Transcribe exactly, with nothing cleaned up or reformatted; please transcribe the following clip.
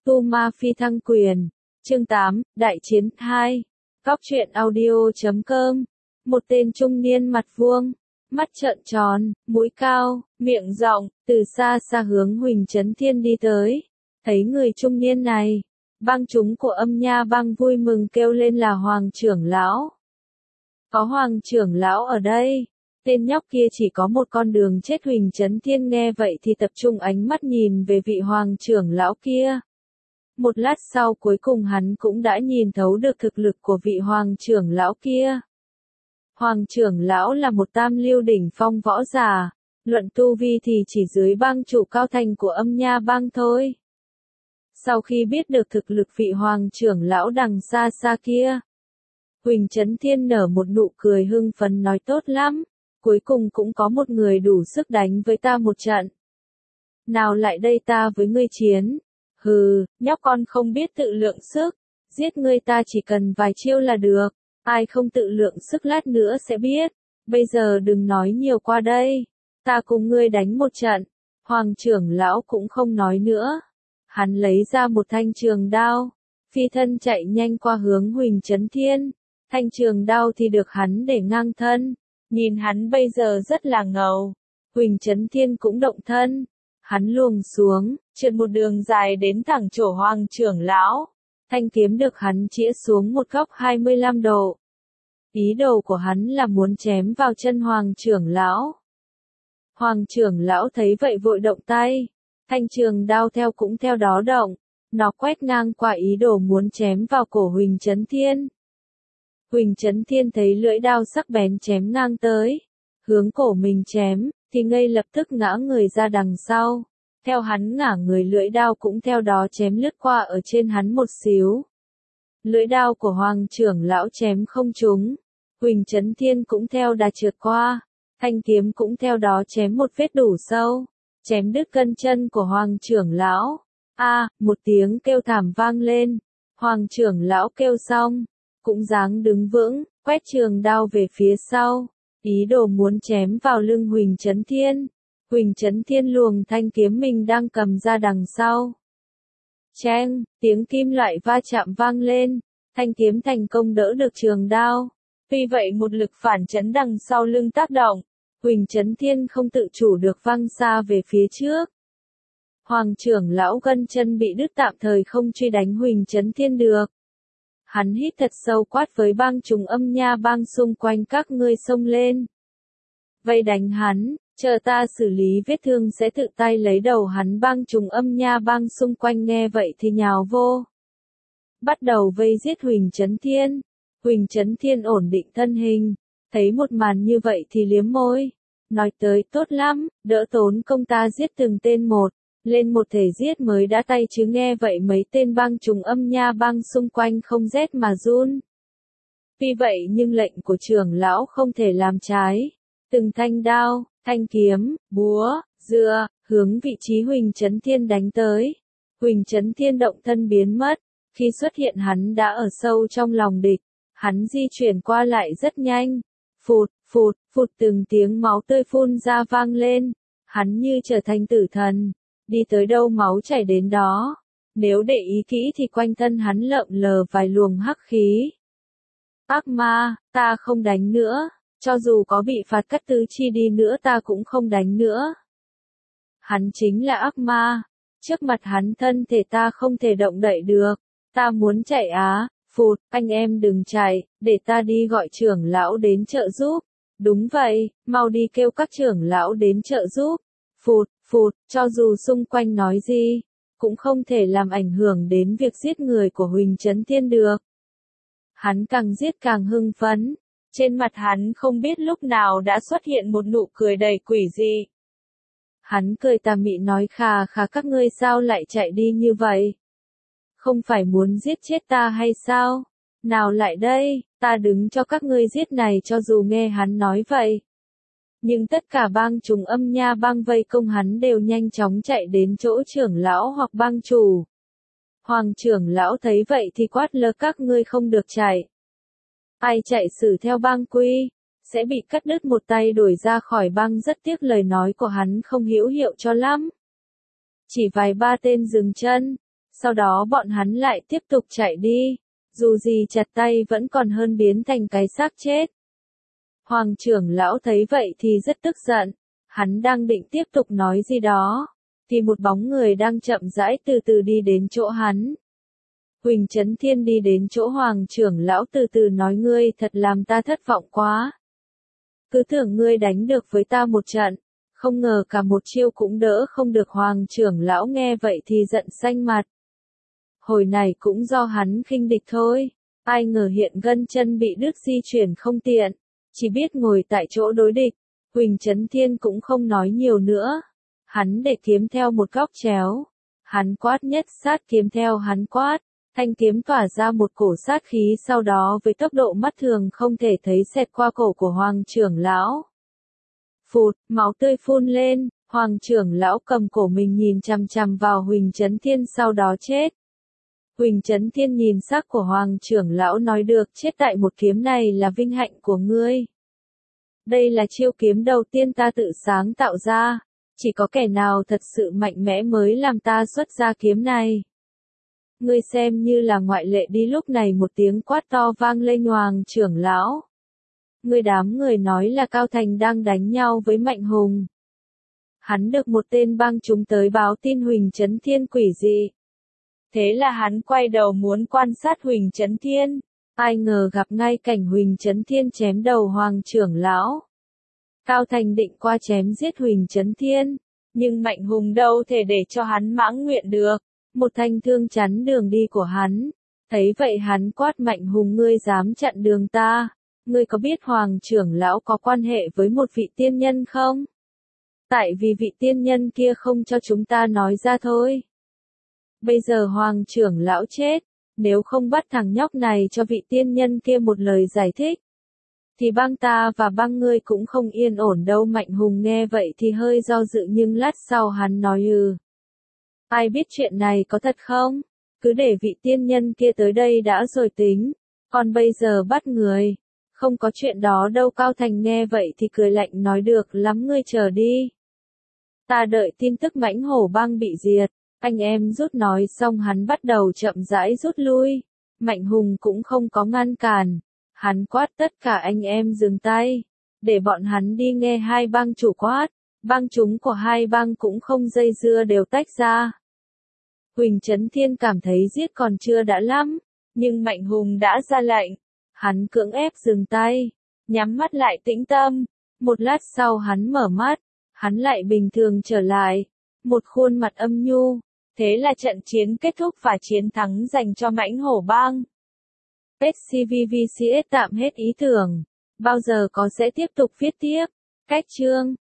Tu Ma Phi Thăng Quyền, chương tám, Đại Chiến hai, Góc truyện audio chấm com. Một tên trung niên mặt vuông, mắt trợn tròn, mũi cao, miệng rộng, từ xa xa hướng Huỳnh Chấn Thiên đi tới. Thấy người trung niên này, bang chúng của Âm Nha Bang vui mừng kêu lên là Hoàng trưởng lão. Có Hoàng trưởng lão ở đây. Tên nhóc kia chỉ có một con đường chết. Huỳnh Chấn Thiên nghe vậy thì tập trung ánh mắt nhìn về vị Hoàng trưởng lão kia. Một lát sau cuối cùng hắn cũng đã nhìn thấu được thực lực của vị Hoàng trưởng lão kia. Hoàng trưởng lão là một tam lưu đỉnh phong võ giả, luận tu vi thì chỉ dưới bang chủ cao thành của Âm Nha Bang thôi. Sau khi biết được thực lực vị Hoàng trưởng lão đằng xa xa kia, Huỳnh Chấn Thiên nở một nụ cười hưng phấn nói tốt lắm, cuối cùng cũng có một người đủ sức đánh với ta một trận. Nào lại đây ta với ngươi chiến. Hừ, nhóc con không biết tự lượng sức, giết ngươi ta chỉ cần vài chiêu là được, ai không tự lượng sức lát nữa sẽ biết, bây giờ đừng nói nhiều qua đây, ta cùng ngươi đánh một trận. Hoàng trưởng lão cũng không nói nữa, hắn lấy ra một thanh trường đao, phi thân chạy nhanh qua hướng Huỳnh Chấn Thiên, thanh trường đao thì được hắn để ngang thân, nhìn hắn bây giờ rất là ngầu. Huỳnh Chấn Thiên cũng động thân. Hắn luồng xuống, trượt một đường dài đến thẳng chỗ Hoàng trưởng lão. Thanh kiếm được hắn chĩa xuống một góc hai mươi lăm độ. Ý đồ của hắn là muốn chém vào chân Hoàng trưởng lão. Hoàng trưởng lão thấy vậy vội động tay. Thanh trường đao theo cũng theo đó động. Nó quét ngang qua ý đồ muốn chém vào cổ Huỳnh Chấn Thiên. Huỳnh Chấn Thiên thấy lưỡi đao sắc bén chém ngang tới. Hướng cổ mình chém, thì ngay lập tức ngã người ra đằng sau. Theo hắn ngả người lưỡi đao cũng theo đó chém lướt qua ở trên hắn một xíu. Lưỡi đao của Hoàng trưởng lão chém không trúng. Huỳnh Chấn Thiên cũng theo đà trượt qua. Thanh kiếm cũng theo đó chém một vết đủ sâu. Chém đứt cân chân của Hoàng trưởng lão. A, à, một tiếng kêu thảm vang lên. Hoàng trưởng lão kêu xong. Cũng dáng đứng vững, quét trường đao về phía sau. Ý đồ muốn chém vào lưng Huỳnh Chấn Thiên. Huỳnh Chấn Thiên luồng thanh kiếm mình đang cầm ra đằng sau. Cheng, tiếng kim loại va chạm vang lên, thanh kiếm thành công đỡ được trường đao. Tuy vậy một lực phản chấn đằng sau lưng tác động, Huỳnh Chấn Thiên không tự chủ được văng xa về phía trước. Hoàng trưởng lão gân chân bị đứt tạm thời không truy đánh Huỳnh Chấn Thiên được. Hắn hít thật sâu quát với bang chúng Âm Nha Bang xung quanh các ngươi xông lên. Vây đánh hắn, chờ ta xử lý vết thương sẽ tự tay lấy đầu hắn. Bang chúng Âm Nha Bang xung quanh nghe vậy thì nhào vô. Bắt đầu vây giết Huỳnh Chấn Thiên. Huỳnh Chấn Thiên ổn định thân hình, thấy một màn như vậy thì liếm môi. Nói tới tốt lắm, đỡ tốn công ta giết từng tên một. Lên một thể giết mới đã tay chứ. Nghe vậy mấy tên bang chúng Âm Nha Bang xung quanh không rét mà run. Tuy vậy nhưng lệnh của trưởng lão không thể làm trái. Từng thanh đao, thanh kiếm, búa, dựa, hướng vị trí Huỳnh Chấn Thiên đánh tới. Huỳnh Chấn Thiên động thân biến mất. Khi xuất hiện hắn đã ở sâu trong lòng địch. Hắn di chuyển qua lại rất nhanh. Phụt, phụt, phụt từng tiếng máu tươi phun ra vang lên. Hắn như trở thành tử thần. Đi tới đâu máu chảy đến đó. Nếu để ý kỹ thì quanh thân hắn lợm lờ vài luồng hắc khí. Ác ma, ta không đánh nữa. Cho dù có bị phạt cắt tứ chi đi nữa ta cũng không đánh nữa. Hắn chính là ác ma. Trước mặt hắn thân thể ta không thể động đậy được. Ta muốn chạy á. Phụt, anh em đừng chạy, để ta đi gọi trưởng lão đến trợ giúp. Đúng vậy, mau đi kêu các trưởng lão đến trợ giúp. Phụt, phụt, cho dù xung quanh nói gì, cũng không thể làm ảnh hưởng đến việc giết người của Huỳnh Chấn Thiên được. Hắn càng giết càng hưng phấn, trên mặt hắn không biết lúc nào đã xuất hiện một nụ cười đầy quỷ dị. Hắn cười tà mị nói khà khà các ngươi sao lại chạy đi như vậy? Không phải muốn giết chết ta hay sao? Nào lại đây, ta đứng cho các ngươi giết này. Cho dù nghe hắn nói vậy. Nhưng tất cả bang chúng Âm Nha Bang vây công hắn đều nhanh chóng chạy đến chỗ trưởng lão hoặc bang chủ. Hoàng trưởng lão thấy vậy thì quát lơ các ngươi không được chạy. Ai chạy xử theo bang quy, sẽ bị cắt đứt một tay đuổi ra khỏi bang. Rất tiếc lời nói của hắn không hữu hiệu cho lắm. Chỉ vài ba tên dừng chân, Sau đó bọn hắn lại tiếp tục chạy đi. Dù gì chặt tay vẫn còn hơn biến thành cái xác chết. Hoàng trưởng lão thấy vậy thì rất tức giận. Hắn đang định tiếp tục nói gì đó. Thì một bóng người đang chậm rãi từ từ đi đến chỗ hắn. Huỳnh Chấn Thiên đi đến chỗ Hoàng trưởng lão từ từ nói ngươi thật làm ta thất vọng quá. Cứ tưởng ngươi đánh được với ta một trận. Không ngờ cả một chiêu cũng đỡ không được. Hoàng trưởng lão nghe vậy thì giận xanh mặt. Hồi này cũng do hắn khinh địch thôi. Ai ngờ hiện gân chân bị đứt di chuyển không tiện. Chỉ biết ngồi tại chỗ đối địch. Huỳnh Chấn Thiên cũng không nói nhiều nữa. Hắn để kiếm theo một góc chéo. Hắn quát nhất sát kiếm theo hắn quát. Thanh kiếm tỏa ra một cổ sát khí sau đó với tốc độ mắt thường không thể thấy xẹt qua cổ của Hoàng trưởng lão. Phụt, máu tươi phun lên, Hoàng trưởng lão cầm cổ mình nhìn chằm chằm vào Huỳnh Chấn Thiên sau đó chết. Huỳnh Chấn Thiên nhìn sắc của Hoàng trưởng lão nói được chết tại một kiếm này là vinh hạnh của ngươi. Đây là chiêu kiếm đầu tiên ta tự sáng tạo ra, chỉ có kẻ nào thật sự mạnh mẽ mới làm ta xuất ra kiếm này. Ngươi xem như là ngoại lệ đi. Lúc này một tiếng quát to vang lên. Hoàng trưởng lão. Ngươi đám người nói là Cao Thành đang đánh nhau với Mạnh Hùng. Hắn được một tên bang chúng tới báo tin Huỳnh Chấn Thiên quỷ dị. Thế là hắn quay đầu muốn quan sát Huỳnh Chấn Thiên. Ai ngờ gặp ngay cảnh Huỳnh Chấn Thiên chém đầu Hoàng trưởng lão. Cao Thành định qua chém giết Huỳnh Chấn Thiên. Nhưng Mạnh Hùng đâu thể để cho hắn mãng nguyện được. Một thanh thương chắn đường đi của hắn. Thấy vậy hắn quát Mạnh Hùng ngươi dám chặn đường ta. Ngươi có biết Hoàng trưởng lão có quan hệ với một vị tiên nhân không? Tại vì vị tiên nhân kia không cho chúng ta nói ra thôi. Bây giờ Hoàng trưởng lão chết. Nếu không bắt thằng nhóc này cho vị tiên nhân kia một lời giải thích. Thì bang ta và bang ngươi cũng không yên ổn đâu. Mạnh Hùng nghe vậy thì hơi do dự nhưng lát sau hắn nói ừ. Ai biết chuyện này có thật không? Cứ để vị tiên nhân kia tới đây đã rồi tính. Còn bây giờ bắt người. Không có chuyện đó đâu. Cao Thành nghe vậy thì cười lạnh nói được lắm ngươi chờ đi. Ta đợi tin tức mãnh hổ bang bị diệt. Anh em rút nói xong hắn bắt đầu chậm rãi rút lui. Mạnh Hùng cũng không có ngăn cản. Hắn quát tất cả anh em dừng tay. Để bọn hắn đi nghe hai bang chủ quát. Bang chúng của hai bang cũng không dây dưa đều tách ra. Huỳnh Chấn Thiên cảm thấy giết còn chưa đã lắm. Nhưng Mạnh Hùng đã ra lệnh. Hắn cưỡng ép dừng tay. Nhắm mắt lại tĩnh tâm. Một lát sau hắn mở mắt. Hắn lại bình thường trở lại. Một khuôn mặt âm nhu. Thế là trận chiến kết thúc và chiến thắng dành cho mãnh hổ bang. ét xê vê vê xê ét tạm hết ý tưởng. Bao giờ có sẽ tiếp tục viết tiếp. Cách chương.